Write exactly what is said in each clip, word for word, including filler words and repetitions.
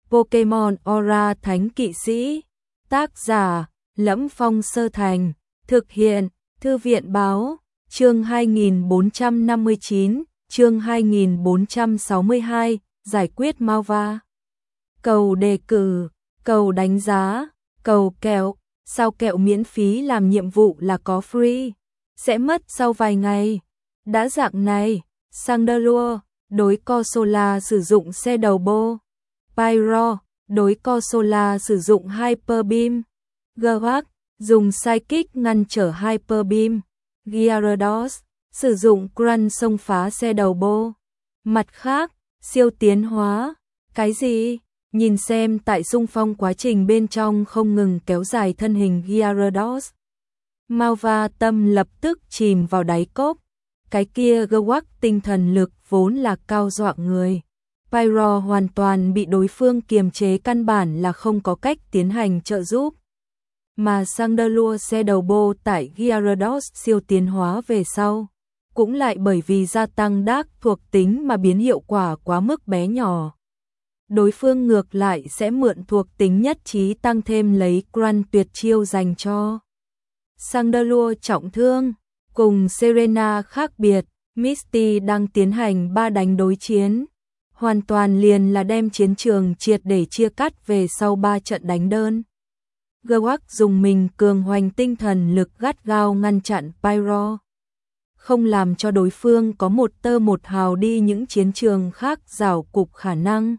Pokemon Aura Thánh Kỵ Sĩ. Tác giả: Lẫm Phong Sơ Thành. Thực hiện: Thư viện báo. Chương hai nghìn bốn trăm năm mươi chín, chương hai nghìn bốn trăm sáu mươi hai, giải quyết Malva. Cầu đề cử, cầu đánh giá, cầu kẹo. Sao kẹo miễn phí làm nhiệm vụ là có free, sẽ mất sau vài ngày. Đã dạng này, Chandelure, đối Corsola sử dụng xe đầu bô. Pyro, đối Corsola sử dụng Hyper Beam. Gewak, dùng Psychic ngăn trở Hyper Beam. Gyarados, sử dụng Crunch xông phá xe đầu bô. Mặt khác, siêu tiến hóa. Cái gì? Nhìn xem tại xung phong quá trình bên trong không ngừng kéo dài thân hình Gyarados. Malva tâm lập tức chìm vào đáy cốc. Cái kia Gewak tinh thần lực vốn là cao dọa người. Pyro hoàn toàn bị đối phương kiềm chế, căn bản là không có cách tiến hành trợ giúp. Mà Chandelure xe đầu bô tại Gyarados siêu tiến hóa về sau, cũng lại bởi vì gia tăng đác thuộc tính mà biến hiệu quả quá mức bé nhỏ. Đối phương ngược lại sẽ mượn thuộc tính nhất trí tăng thêm lấy Crunch tuyệt chiêu dành cho Chandelure trọng thương. Cùng Serena khác biệt, Misty đang tiến hành ba đánh đối chiến. Hoàn toàn liền là đem chiến trường triệt để chia cắt về sau ba trận đánh đơn. Gewak dùng mình cường hoành tinh thần lực gắt gao ngăn chặn Pyro, không làm cho đối phương có một tơ một hào đi những chiến trường khác rảo cục khả năng.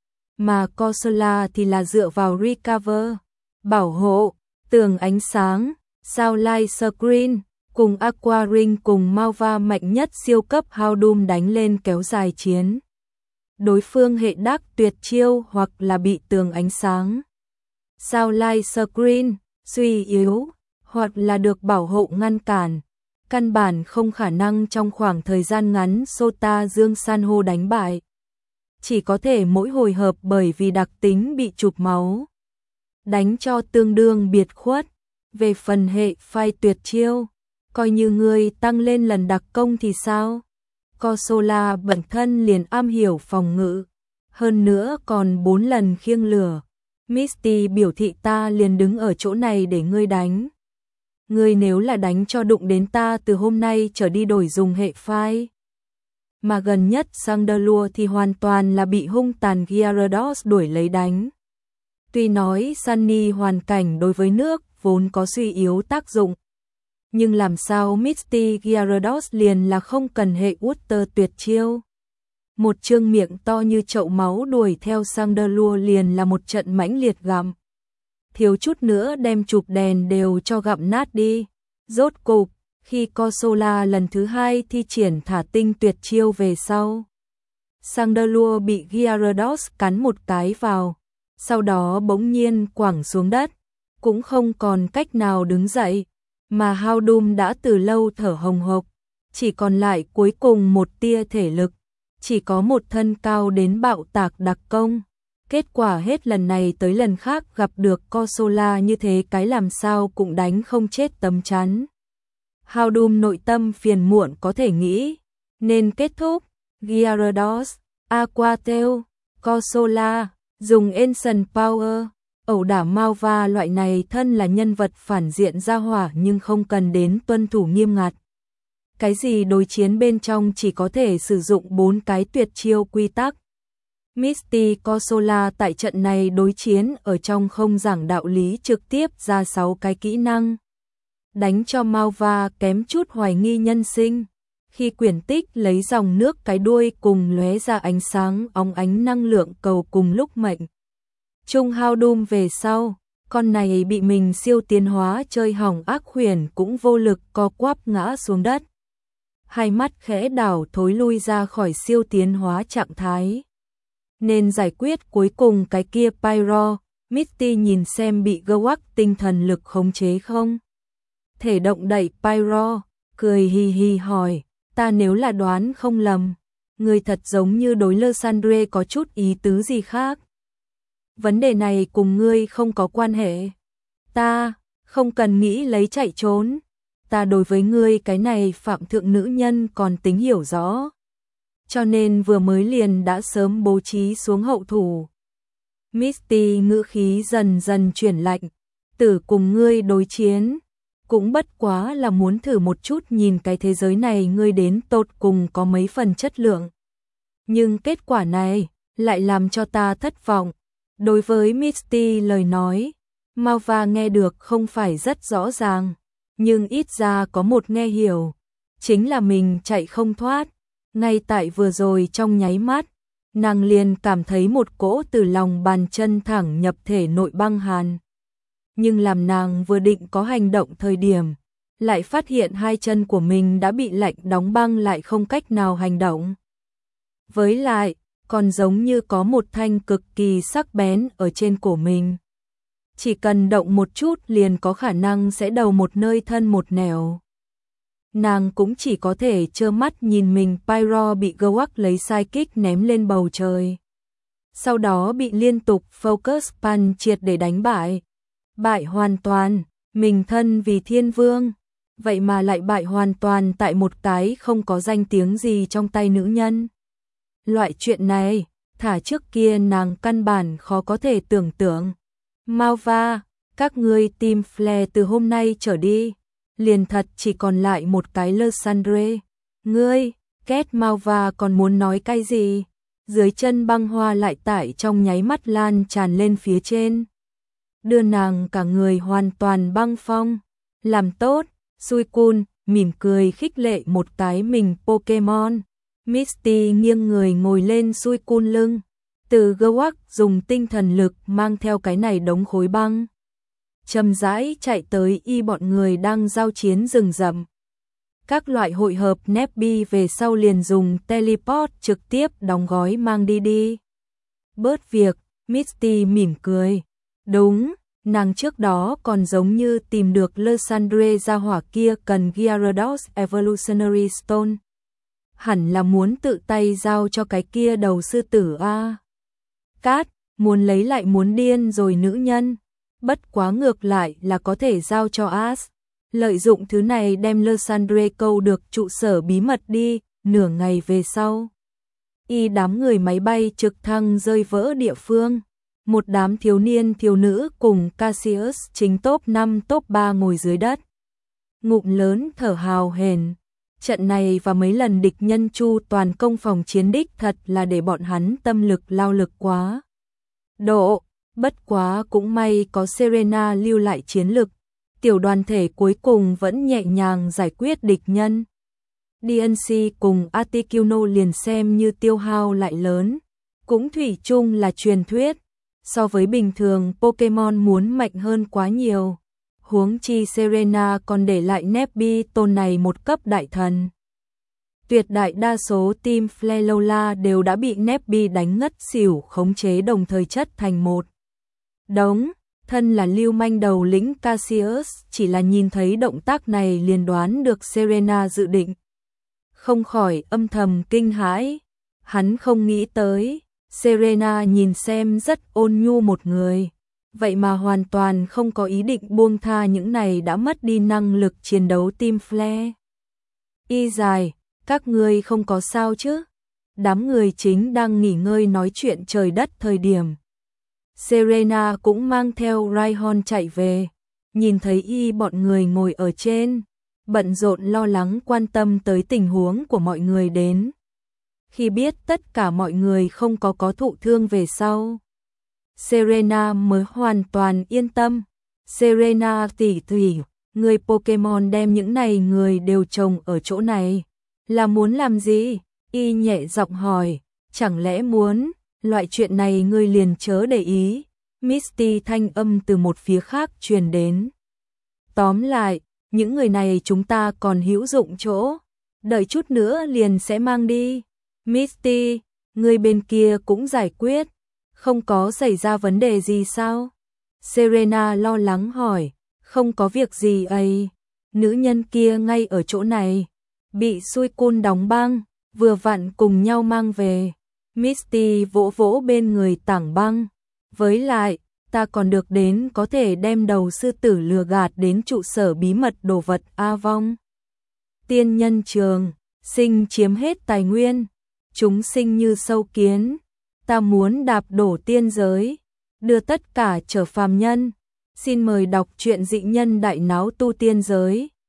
Mà Corsola thì là dựa vào Recover, bảo hộ, tường ánh sáng, Sunlight Screen, cùng Aqua Ring cùng Malva mạnh nhất siêu cấp Houndoom đánh lên kéo dài chiến. Đối phương hệ đắc tuyệt chiêu hoặc là bị tường ánh sáng, Sunlight Screen suy yếu, hoặc là được bảo hộ ngăn cản, căn bản không khả năng trong khoảng thời gian ngắn Sota Dương San hô đánh bại. Chỉ có thể mỗi hồi hợp bởi vì đặc tính bị chụp máu, đánh cho tương đương biệt khuất. Về phần hệ phai tuyệt chiêu, coi như người tăng lên lần đặc công thì sao? Corsola bản thân liền am hiểu phòng ngự, hơn nữa còn bốn lần khiêng lửa. Misty biểu thị ta liền đứng ở chỗ này để ngươi đánh. Ngươi nếu là đánh cho đụng đến ta từ hôm nay trở đi đổi dùng hệ phai. Mà gần nhất Chandelure thì hoàn toàn là bị hung tàn Gyarados đuổi lấy đánh. Tuy nói Sunny hoàn cảnh đối với nước vốn có suy yếu tác dụng, nhưng làm sao Misty Gyarados liền là không cần hệ Water tuyệt chiêu. Một trương miệng to như chậu máu đuổi theo Chandelure liền là một trận mãnh liệt gặm. Thiếu chút nữa đem chụp đèn đều cho gặm nát đi. Rốt cục, khi Corsola lần thứ hai thi triển thả tinh tuyệt chiêu về sau, Chandelure bị Gyarados cắn một cái vào, sau đó bỗng nhiên quẳng xuống đất, cũng không còn cách nào đứng dậy, mà Houndoom đã từ lâu thở hồng hộc, chỉ còn lại cuối cùng một tia thể lực, chỉ có một thân cao đến bạo tạc đặc công. Kết quả hết lần này tới lần khác gặp được Corsola như thế cái làm sao cũng đánh không chết tấm chắn. Houndoom nội tâm phiền muộn có thể nghĩ, nên kết thúc, Gyarados, Aqua Tail, Corsola, dùng Ancient Power, ẩu đả Malva loại này thân là nhân vật phản diện ra hỏa nhưng không cần đến tuân thủ nghiêm ngặt. Cái gì đối chiến bên trong chỉ có thể sử dụng bốn cái tuyệt chiêu quy tắc. Misty Corsola tại trận này đối chiến ở trong không giảng đạo lý trực tiếp ra sáu cái kỹ năng. Đánh cho Malva kém chút hoài nghi nhân sinh. Khi quyển tích lấy dòng nước cái đuôi cùng lóe ra ánh sáng óng ánh năng lượng cầu cùng lúc mệnh Trung Houndoom về sau, con này bị mình siêu tiến hóa chơi hỏng ác huyền cũng vô lực co quắp ngã xuống đất. Hai mắt khẽ đảo thối lui ra khỏi siêu tiến hóa trạng thái. Nên giải quyết cuối cùng cái kia Pyro, Misty nhìn xem bị Gewak tinh thần lực khống chế không. Thể động đẩy Pyro, cười hì hì hỏi, ta nếu là đoán không lầm, người thật giống như đối Lysandre có chút ý tứ gì khác. Vấn đề này cùng ngươi không có quan hệ. Ta, không cần nghĩ lấy chạy trốn. Ta đối với ngươi cái này phạm thượng nữ nhân còn tính hiểu rõ. Cho nên vừa mới liền đã sớm bố trí xuống hậu thủ. Misty ngữ khí dần dần chuyển lạnh, tử cùng ngươi đối chiến, cũng bất quá là muốn thử một chút nhìn cái thế giới này ngươi đến tột cùng có mấy phần chất lượng. Nhưng kết quả này lại làm cho ta thất vọng. Đối với Misty lời nói, Malva nghe được không phải rất rõ ràng, nhưng ít ra có một nghe hiểu, chính là mình chạy không thoát. Ngay tại vừa rồi trong nháy mắt, nàng liền cảm thấy một cỗ từ lòng bàn chân thẳng nhập thể nội băng hàn. Nhưng làm nàng vừa định có hành động thời điểm, lại phát hiện hai chân của mình đã bị lạnh đóng băng lại không cách nào hành động. Với lại, còn giống như có một thanh cực kỳ sắc bén ở trên cổ mình. Chỉ cần động một chút liền có khả năng sẽ đầu một nơi thân một nẻo. Nàng cũng chỉ có thể trơ mắt nhìn mình Pyro bị Gawak lấy sidekick ném lên bầu trời. Sau đó bị liên tục focus punch triệt để đánh bại. Bại hoàn toàn, mình thân vì thiên vương. Vậy mà lại bại hoàn toàn tại một cái không có danh tiếng gì trong tay nữ nhân. Loại chuyện này, thả trước kia nàng căn bản khó có thể tưởng tượng. Malva, các ngươi team Flare từ hôm nay trở đi, liền thật chỉ còn lại một cái Lysandre. Ngươi, Két Malva còn muốn nói cái gì? Dưới chân băng hoa lại tải trong nháy mắt lan tràn lên phía trên. Đưa nàng cả người hoàn toàn băng phong. Làm tốt, Suicune mỉm cười khích lệ một cái mình Pokemon. Misty nghiêng người ngồi lên Suicune lưng. Từ Gawak dùng tinh thần lực mang theo cái này đống khối băng. Chậm rãi chạy tới y bọn người đang giao chiến rừng rậm. Các loại hội hợp Nebby về sau liền dùng teleport trực tiếp đóng gói mang đi đi. Bớt việc, Misty mỉm cười. Đúng, nàng trước đó còn giống như tìm được Lysandre ra hỏa kia cần Gyarados Evolutionary Stone. Hẳn là muốn tự tay giao cho cái kia đầu sư tử a. Cát, muốn lấy lại muốn điên rồi nữ nhân. Bất quá ngược lại là có thể giao cho Ash. Lợi dụng thứ này đem Lysandre câu được trụ sở bí mật đi, nửa ngày về sau. Y đám người máy bay trực thăng rơi vỡ địa phương. Một đám thiếu niên thiếu nữ cùng Cassius chính top năm top ba ngồi dưới đất. Ngụm lớn thở hào hển. Trận này và mấy lần địch nhân chu toàn công phòng chiến đích thật là để bọn hắn tâm lực lao lực quá. Độ, bất quá cũng may có Serena lưu lại chiến lực. Tiểu đoàn thể cuối cùng vẫn nhẹ nhàng giải quyết địch nhân. đê en xê cùng Articuno liền xem như tiêu hao lại lớn. Cũng thủy chung là truyền thuyết. So với bình thường Pokemon muốn mạnh hơn quá nhiều. Huống chi Serena còn để lại Nebby tôn này một cấp đại thần. Tuyệt đại đa số team Flalola đều đã bị Nebby đánh ngất xỉu khống chế đồng thời chất thành một đống. Thân là lưu manh đầu lĩnh Cassius chỉ là nhìn thấy động tác này liền đoán được Serena dự định. Không khỏi âm thầm kinh hãi. Hắn không nghĩ tới, Serena nhìn xem rất ôn nhu một người. Vậy mà hoàn toàn không có ý định buông tha những này đã mất đi năng lực chiến đấu team Flare. Y dài, các ngươi không có sao chứ? Đám người chính đang nghỉ ngơi nói chuyện trời đất thời điểm. Serena cũng mang theo Rhyhorn chạy về, nhìn thấy y bọn người ngồi ở trên, bận rộn lo lắng quan tâm tới tình huống của mọi người đến. Khi biết tất cả mọi người không có có thụ thương về sau, Serena mới hoàn toàn yên tâm. Serena tỷ tỷ, người Pokemon đem những này người đều trồng ở chỗ này, là muốn làm gì? Y nhẹ giọng hỏi, chẳng lẽ muốn, loại chuyện này ngươi liền chớ để ý. Misty thanh âm từ một phía khác truyền đến. Tóm lại, những người này chúng ta còn hữu dụng chỗ, đợi chút nữa liền sẽ mang đi. Misty, người bên kia cũng giải quyết, không có xảy ra vấn đề gì sao? Serena lo lắng hỏi, không có việc gì ấy, nữ nhân kia ngay ở chỗ này, bị Suicune đóng băng, vừa vặn cùng nhau mang về. Misty vỗ vỗ bên người tảng băng, với lại, ta còn được đến có thể đem đầu sư tử lừa gạt đến trụ sở bí mật đồ vật A Vong. Tiên nhân trường, sinh chiếm hết tài nguyên, chúng sinh như sâu kiến, ta muốn đạp đổ tiên giới, đưa tất cả trở phàm nhân. Xin mời đọc truyện Dị nhân đại náo tu tiên giới.